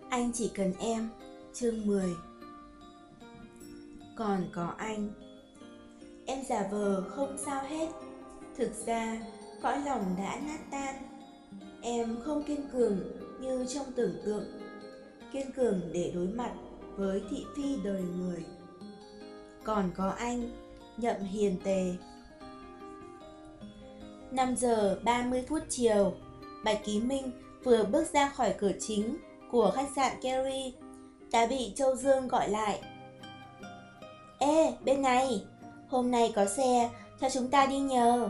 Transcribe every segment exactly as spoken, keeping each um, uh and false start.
Anh chỉ cần em. Chương mười. Còn có anh. Em giả vờ không sao hết. Thực ra cõi lòng đã nát tan. Em không kiên cường như trong tưởng tượng. Kiên cường để đối mặt với thị phi đời người. Còn có anh. Nhậm hiền tề. Năm giờ ba mươi phút chiều, Bạch Ký Minh vừa bước ra khỏi cửa chính của khách sạn Kerry đã bị Châu Dương gọi lại. Ê, bên này, hôm nay có xe, cho chúng ta đi nhờ.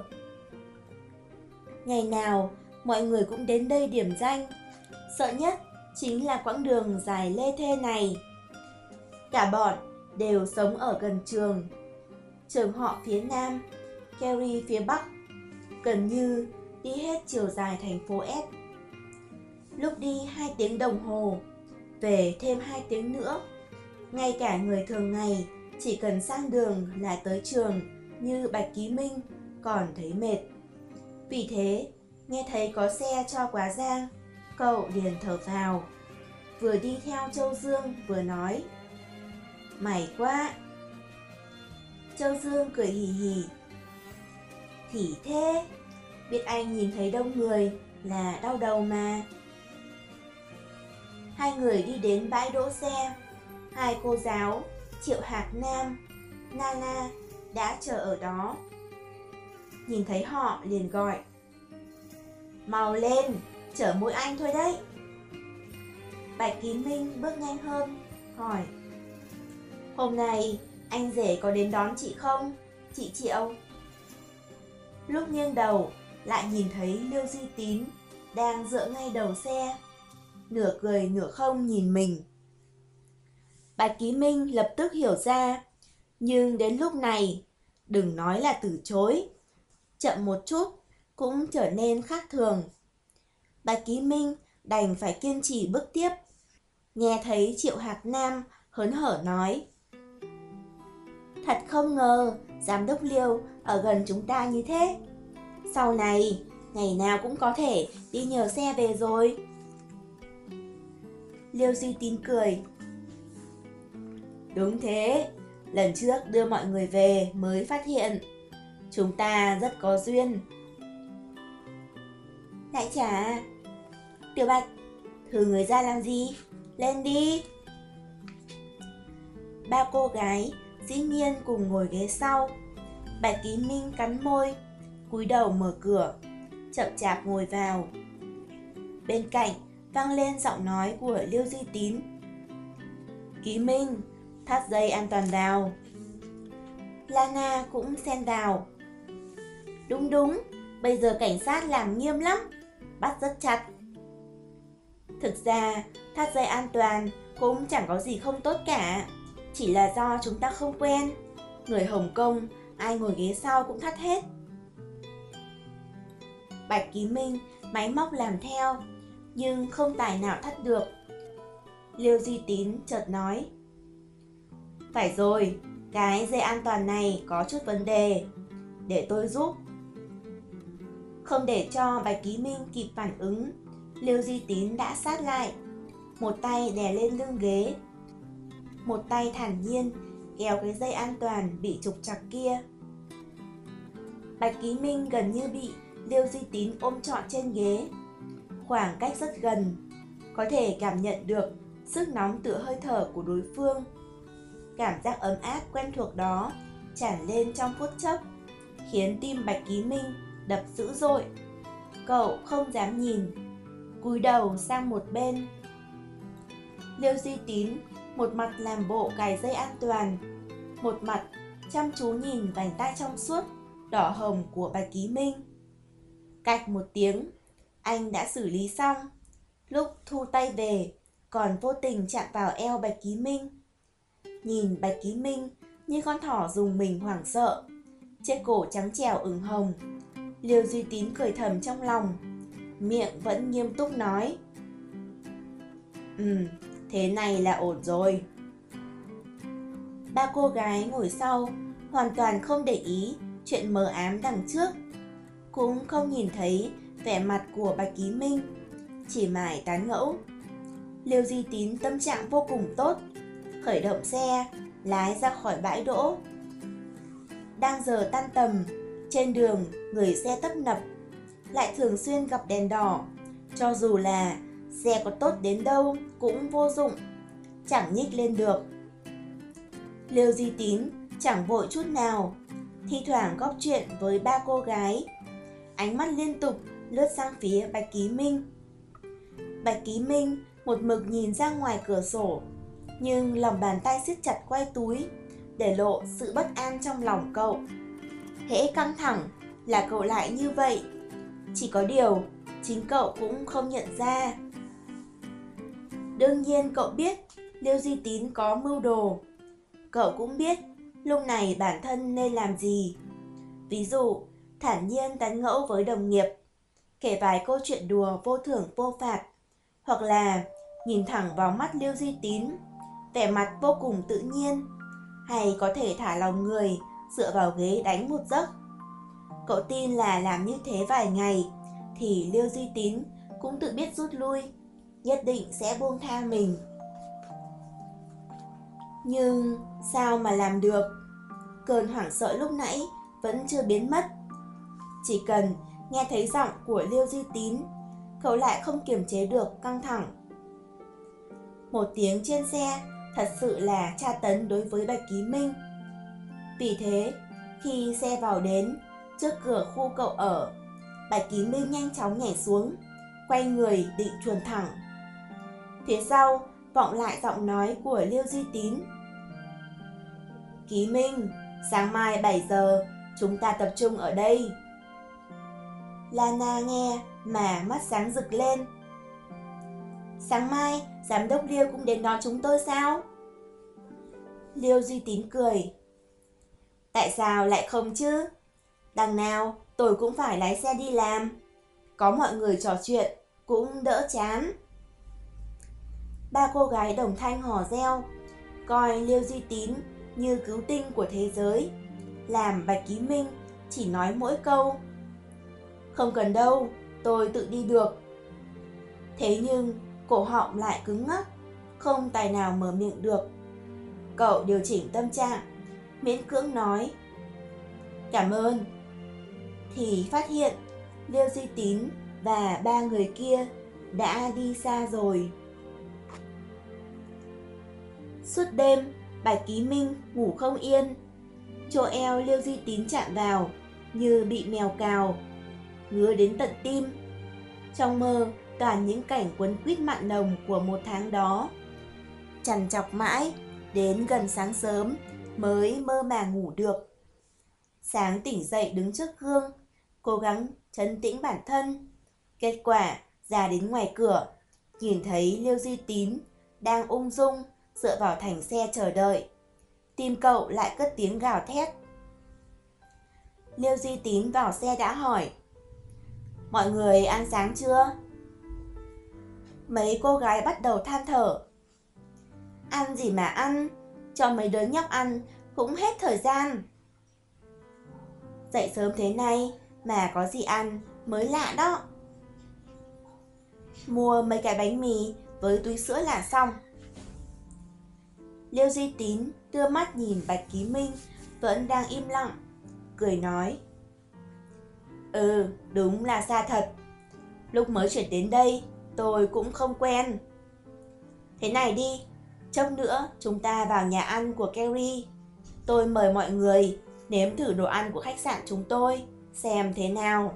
Ngày nào, mọi người cũng đến đây điểm danh. Sợ nhất chính là quãng đường dài lê thê này. Cả bọn đều sống ở gần trường. Trường họ phía Nam, Kerry phía Bắc. Gần như đi hết chiều dài thành phố S. Lúc đi hai tiếng đồng hồ, về thêm hai tiếng nữa. Ngay cả người thường ngày chỉ cần sang đường là tới trường như Bạch Ký Minh còn thấy mệt. Vì thế, nghe thấy có xe cho Quá Giang, cậu liền thở phào. Vừa đi theo Châu Dương vừa nói: May quá. Châu Dương cười hì hì: Thì thế, biết anh nhìn thấy đông người là đau đầu mà. Hai người đi đến bãi đỗ xe. Hai cô giáo Triệu Hạc Nam, Nana đã chờ ở đó. Nhìn thấy họ liền gọi: Mau lên, chở mỗi anh thôi đấy. Bạch Ký Minh bước nhanh hơn, hỏi: Hôm nay anh rể có đến đón chị không, chị Triệu? Lúc nghiêng đầu lại nhìn thấy Liêu Duy Tín đang dựa ngay đầu xe, nửa cười nửa không nhìn mình. Bạch Ký Minh lập tức hiểu ra, nhưng đến lúc này, đừng nói là từ chối, chậm một chút cũng trở nên khác thường. Bạch Ký Minh đành phải kiên trì bước tiếp. Nghe thấy Triệu Hạc Nam hớn hở nói: Thật không ngờ giám đốc Liêu ở gần chúng ta như thế. Sau này, ngày nào cũng có thể đi nhờ xe về rồi. Liêu Duy Tín cười: Đúng thế, lần trước đưa mọi người về mới phát hiện chúng ta rất có duyên. Đại trà, Tiểu Bạch, thử người ra làm gì? Lên đi. Ba cô gái dĩ nhiên cùng ngồi ghế sau. Bạch Ký Minh cắn môi, cúi đầu mở cửa, chậm chạp ngồi vào. Bên cạnh vang lên giọng nói của Liêu Duy Tín: Ký Minh, thắt dây an toàn vào. Lana cũng xen vào: Đúng đúng, bây giờ cảnh sát làm nghiêm lắm, bắt rất chặt. Thực ra, thắt dây an toàn cũng chẳng có gì không tốt cả, chỉ là do chúng ta không quen. Người Hồng Kông, ai ngồi ghế sau cũng thắt hết. Bạch Ký Minh máy móc làm theo, nhưng không tài nào thắt được. Liêu Duy Tín chợt nói: Phải rồi, cái dây an toàn này có chút vấn đề, để tôi giúp. Không để cho Bạch Ký Minh kịp phản ứng, Liêu Duy Tín đã sát lại, một tay đè lên lưng ghế, một tay thản nhiên kéo cái dây an toàn bị trục trặc kia. Bạch Ký Minh gần như bị Liêu Duy Tín ôm trọn trên ghế, khoảng cách rất gần, có thể cảm nhận được sức nóng tựa hơi thở của đối phương. Cảm giác ấm áp quen thuộc đó tràn lên trong phút chốc, khiến tim Bạch Ký Minh đập dữ dội. Cậu không dám nhìn, cúi đầu sang một bên. Liêu Duy Tín một mặt làm bộ cài dây an toàn, một mặt chăm chú nhìn vành tai trong suốt, đỏ hồng của Bạch Ký Minh. Cạch một tiếng, anh đã xử lý xong. Lúc thu tay về, còn vô tình chạm vào eo Bạch Ký Minh. Nhìn Bạch Ký Minh như con thỏ dùng mình hoảng sợ, trên cổ trắng trẻo ửng hồng, Liêu Duy Tín cười thầm trong lòng, miệng vẫn nghiêm túc nói: Ừ, thế này là ổn rồi. Ba cô gái ngồi sau hoàn toàn không để ý chuyện mờ ám đằng trước, cũng không nhìn thấy vẻ mặt của Bạch Ký Minh, chỉ mải tán gẫu. Liêu Di Tín tâm trạng vô cùng tốt, khởi động xe, lái ra khỏi bãi đỗ. Đang giờ tan tầm, trên đường người xe tấp nập, lại thường xuyên gặp đèn đỏ. Cho dù là xe có tốt đến đâu cũng vô dụng, chẳng nhích lên được. Liêu Di Tín chẳng vội chút nào, thi thoảng góp chuyện với ba cô gái, ánh mắt liên tục lướt sang phía Bạch Ký Minh. Bạch Ký Minh một mực nhìn ra ngoài cửa sổ, nhưng lòng bàn tay siết chặt quai túi, để lộ sự bất an trong lòng cậu. Hễ căng thẳng là cậu lại như vậy, chỉ có điều chính cậu cũng không nhận ra. Đương nhiên cậu biết Liêu Di Tín có mưu đồ. Cậu cũng biết lúc này bản thân nên làm gì. Ví dụ, thản nhiên tán gẫu với đồng nghiệp, kể vài câu chuyện đùa vô thưởng vô phạt, hoặc là nhìn thẳng vào mắt Liêu Di Tín, vẻ mặt vô cùng tự nhiên, hay có thể thả lòng người, dựa vào ghế đánh một giấc. Cậu tin là làm như thế vài ngày thì Liêu Di Tín cũng tự biết rút lui, nhất định sẽ buông tha mình. Nhưng sao mà làm được? Cơn hoảng sợ lúc nãy vẫn chưa biến mất. Chỉ cần nghe thấy giọng của Liêu Di Tín, cậu lại không kiềm chế được căng thẳng. Một tiếng trên xe thật sự là tra tấn đối với Bạch Ký Minh. Vì thế, khi xe vào đến trước cửa khu cậu ở, Bạch Ký Minh nhanh chóng nhảy xuống, quay người định chuồn thẳng. Phía sau vọng lại giọng nói của Liêu Di Tín. Ký Minh, sáng mai bảy giờ chúng ta tập trung ở đây. Lana nghe mà mắt sáng rực lên. Sáng mai giám đốc Liêu cũng đến đón chúng tôi sao? Liêu Di Tín cười. Tại sao lại không chứ? Đằng nào tôi cũng phải lái xe đi làm, có mọi người trò chuyện cũng đỡ chán. Ba cô gái đồng thanh hò reo, coi Liêu Di Tín như cứu tinh của thế giới, làm Bạch Ký Minh chỉ nói mỗi câu: không cần đâu, tôi tự đi được. Thế nhưng cổ họng lại cứng ngắc, không tài nào mở miệng được. Cậu điều chỉnh tâm trạng, miễn cưỡng nói cảm ơn, thì phát hiện Liêu Di Tín và ba người kia đã đi xa rồi. Suốt đêm, Bạch Ký Minh ngủ không yên. Chỗ eo Liêu Di Tín chạm vào như bị mèo cào, ngứa đến tận tim. Trong mơ toàn những cảnh quấn quýt mặn nồng của một tháng đó. Trằn trọc mãi, đến gần sáng sớm mới mơ màng ngủ được. Sáng tỉnh dậy đứng trước gương, cố gắng trấn tĩnh bản thân. Kết quả ra đến ngoài cửa, nhìn thấy Liêu Di Tín đang ung dung dựa vào thành xe chờ đợi. Tim cậu lại cất tiếng gào thét. Liêu Di Tín vào xe đã hỏi: mọi người ăn sáng chưa? Mấy cô gái bắt đầu than thở. Ăn gì mà ăn, cho mấy đứa nhóc ăn cũng hết thời gian. Dậy sớm thế này mà có gì ăn mới lạ đó. Mua mấy cái bánh mì với túi sữa là xong. Liêu Di Tín đưa mắt nhìn Bạch Ký Minh vẫn đang im lặng, cười nói: ừ, đúng là xa thật. Lúc mới chuyển đến đây tôi cũng không quen. Thế này đi, chốc nữa chúng ta vào nhà ăn của Kerry. Tôi mời mọi người nếm thử đồ ăn của khách sạn chúng tôi, xem thế nào.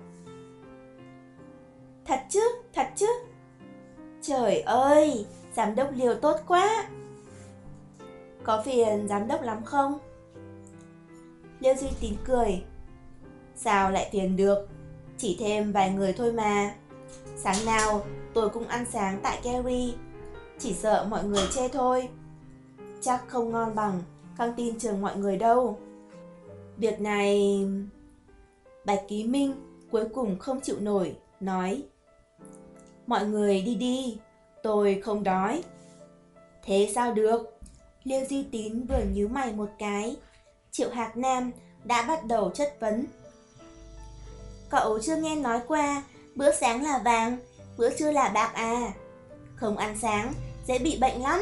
Thật chứ, thật chứ. Trời ơi, giám đốc Liêu tốt quá. Có phiền giám đốc lắm không? Liêu Di Tín cười. Sao lại phiền được, chỉ thêm vài người thôi mà. Sáng nào tôi cũng ăn sáng tại Kerry, chỉ sợ mọi người chê thôi. Chắc không ngon bằng căng tin trường mọi người đâu. Việc này... Bạch Ký Minh cuối cùng không chịu nổi, nói: mọi người đi đi, tôi không đói. Thế sao được? Liêu Di Tín vừa nhíu mày một cái, Triệu Hạc Nam đã bắt đầu chất vấn. Cậu chưa nghe nói qua bữa sáng là vàng, bữa trưa là bạc à? Không ăn sáng dễ bị bệnh lắm.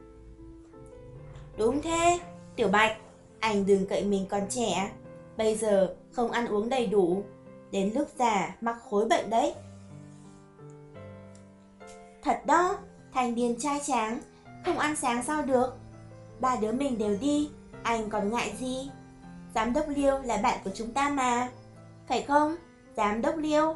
Đúng thế, Tiểu Bạch, anh đừng cậy mình còn trẻ, bây giờ không ăn uống đầy đủ, đến lúc già mắc khối bệnh đấy. Thật đó, thanh niên trai tráng, không ăn sáng sao được. Ba đứa mình đều đi, anh còn ngại gì? Giám đốc Liêu là bạn của chúng ta mà, phải không, Giám đốc Liêu?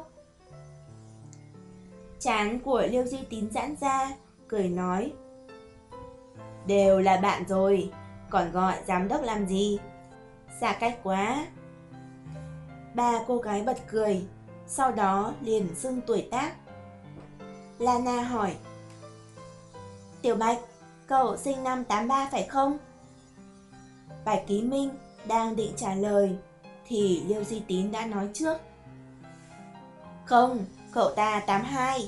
Trán của Liêu Duy Tín giãn ra, cười nói: đều là bạn rồi, còn gọi giám đốc làm gì? Xa cách quá. Ba cô gái bật cười, sau đó liền xưng tuổi tác. Lana hỏi: Tiểu Bạch, cậu sinh năm tám ba phải không? Bạch Ký Minh đang định trả lời thì Liêu Duy Tín đã nói trước: không, cậu ta tám hai.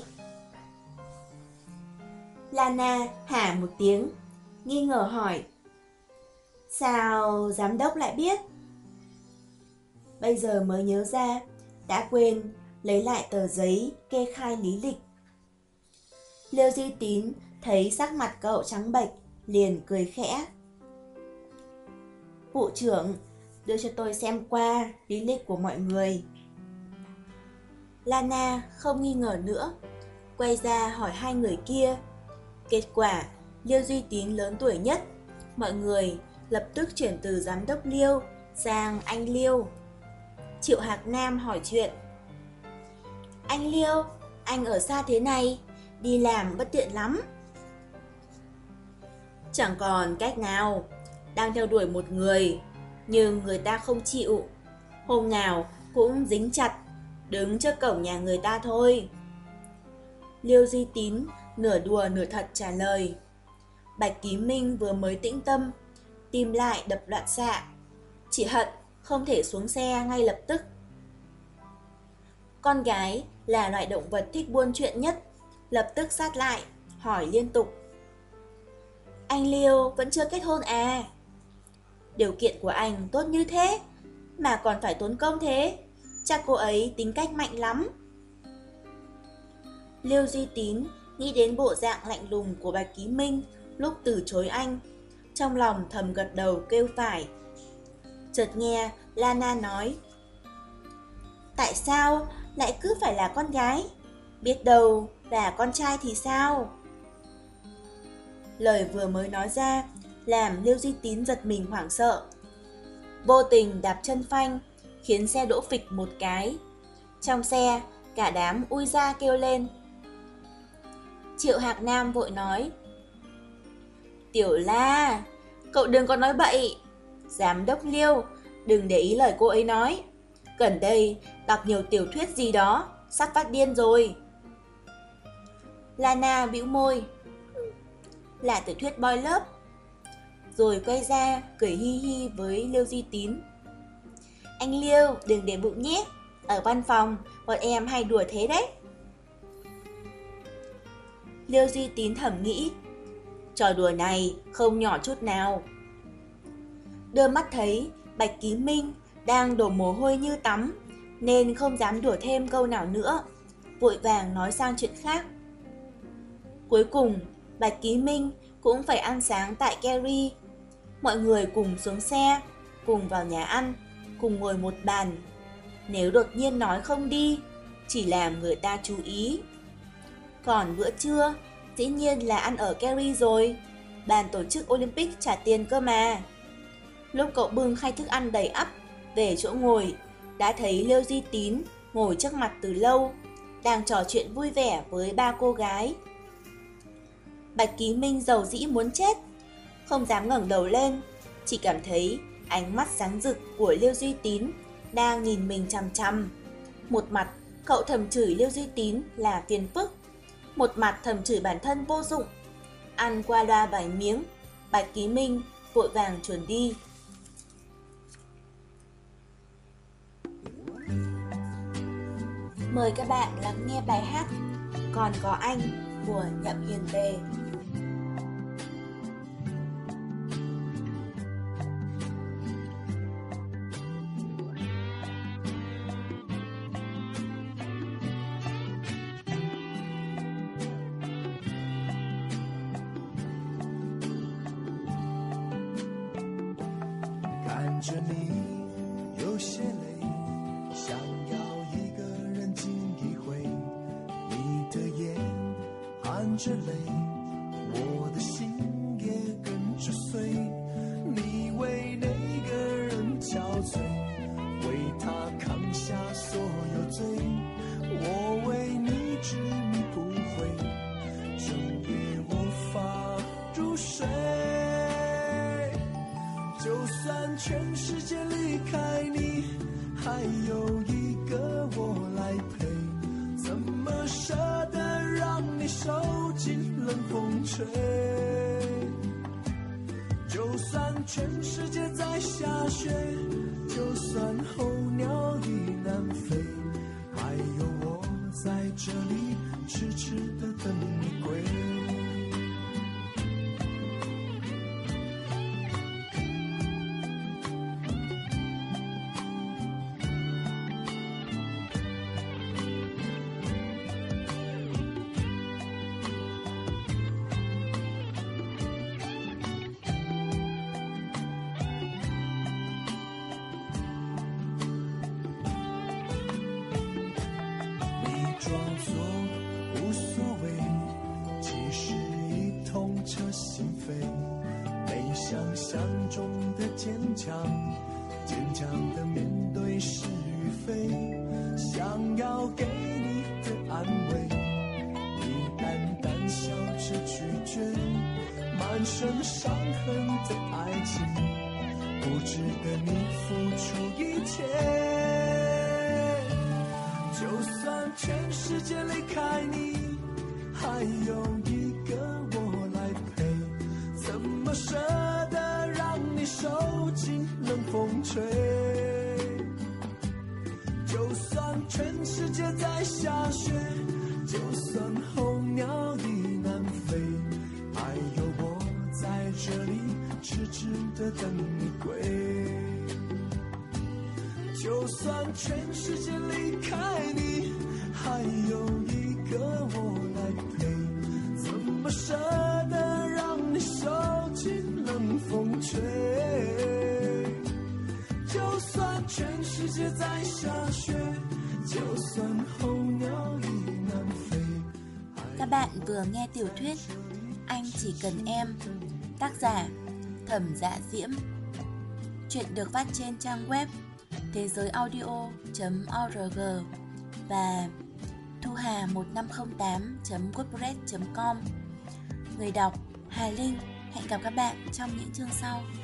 Lana hả một tiếng, nghi ngờ hỏi: sao giám đốc lại biết? Bây giờ mới nhớ ra, đã quên lấy lại tờ giấy kê khai lý lịch. Liêu Duy Tín thấy sắc mặt cậu trắng bệch, liền cười khẽ: vụ trưởng, đưa cho tôi xem qua lý lịch của mọi người. Lana không nghi ngờ nữa, quay ra hỏi hai người kia. Kết quả, Liêu Duy Tín lớn tuổi nhất, mọi người lập tức chuyển từ giám đốc Liêu sang anh Liêu. Triệu Hạc Nam hỏi chuyện: anh Liêu, anh ở xa thế này, đi làm bất tiện lắm. Chẳng còn cách nào, đang theo đuổi một người, nhưng người ta không chịu, hôm nào cũng dính chặt, đứng trước cổng nhà người ta thôi. Liêu Duy Tín nửa đùa nửa thật trả lời. Bạch Ký Minh vừa mới tĩnh tâm, tim lại đập loạn xạ, chỉ hận không thể xuống xe ngay lập tức. Con gái là loại động vật thích buôn chuyện nhất, lập tức sát lại, hỏi liên tục: anh Liêu vẫn chưa kết hôn à? Điều kiện của anh tốt như thế, mà còn phải tốn công thế, chắc cô ấy tính cách mạnh lắm. Liêu Duy Tín nghĩ đến bộ dạng lạnh lùng của Bạch Ký Minh lúc từ chối anh, trong lòng thầm gật đầu kêu phải. Chợt nghe Lana nói: tại sao lại cứ phải là con gái? Biết đâu là con trai thì sao? Lời vừa mới nói ra làm Liêu Duy Tín giật mình hoảng sợ, vô tình đạp chân phanh khiến xe đỗ phịch một cái. Trong xe cả đám ui ra kêu lên. Triệu Hạc Nam vội nói: Tiểu La, cậu đừng có nói bậy. Giám đốc Liêu, đừng để ý lời cô ấy nói. Gần đây đọc nhiều tiểu thuyết gì đó, sắp phát điên rồi. Lana bĩu môi: là tiểu thuyết boy love. Rồi quay ra cười hi hi với Liêu Duy Tín: anh Liêu đừng để bụng nhé, ở văn phòng bọn em hay đùa thế đấy. Liêu Duy Tín thầm nghĩ, trò đùa này không nhỏ chút nào. Đưa mắt thấy Bạch Ký Minh đang đổ mồ hôi như tắm, nên không dám đùa thêm câu nào nữa, vội vàng nói sang chuyện khác. Cuối cùng Bạch Ký Minh cũng phải ăn sáng tại Kerry. Mọi người cùng xuống xe, cùng vào nhà ăn, cùng ngồi một bàn. Nếu đột nhiên nói không đi, chỉ làm người ta chú ý. Còn bữa trưa, dĩ nhiên là ăn ở Kerry rồi, ban tổ chức Olympic trả tiền cơ mà. Lúc cậu bưng khay thức ăn đầy ắp về chỗ ngồi, đã thấy Liêu Duy Tín ngồi trước mặt từ lâu, đang trò chuyện vui vẻ với ba cô gái. Bạch Ký Minh rầu rĩ muốn chết, không dám ngẩng đầu lên, chỉ cảm thấy ánh mắt sáng rực của Liêu Duy Tín đang nhìn mình chằm chằm. Một mặt cậu thầm chửi Liêu Duy Tín là phiền phức, một mặt thầm chửi bản thân vô dụng. Ăn qua loa vài miếng, Bạch Ký Minh vội vàng chuồn đi. Mời các bạn lắng nghe bài hát Còn Có Anh của Nhậm Hiền Tề. 着你有些累，想要一个人静一回，你的眼含着泪，我的心也跟着碎，你为那个人憔悴，为他扛下所有罪，我为你执迷不悔，整夜无法入睡。就算全世界离开你，还有一个我来陪，怎么舍得让你受尽冷风吹？就算全世界在下雪，就算候鸟已南飞，还有我在这里痴痴地等你归。装作无所谓，其实已痛彻心扉，没想象中的坚强，坚强的面对是与非，想要给你的安慰，你淡淡笑着拒绝，满身伤痕的爱情，不值得你付出一切。就算全世界离开你，还有一个我来陪，怎么舍得让你受尽冷风吹？就算全世界在下雪，就算候鸟已南飞，还有我在这里痴痴地等你归。就算全世界离开你，还有一个我来陪，怎么舍得让你受尽冷风吹？就算全世界在下雪，就算候鸟已南飞。 Các bạn vừa nghe tiểu thuyết Anh Chỉ Cần Em, tác giả Thẩm Dạ Diễm. Chuyện được phát trên trang web thế giới audio chấm org và thu hà một năm không tám chấm wordpress chấm com. Người đọc Hà Linh. Hẹn gặp các bạn trong những chương sau.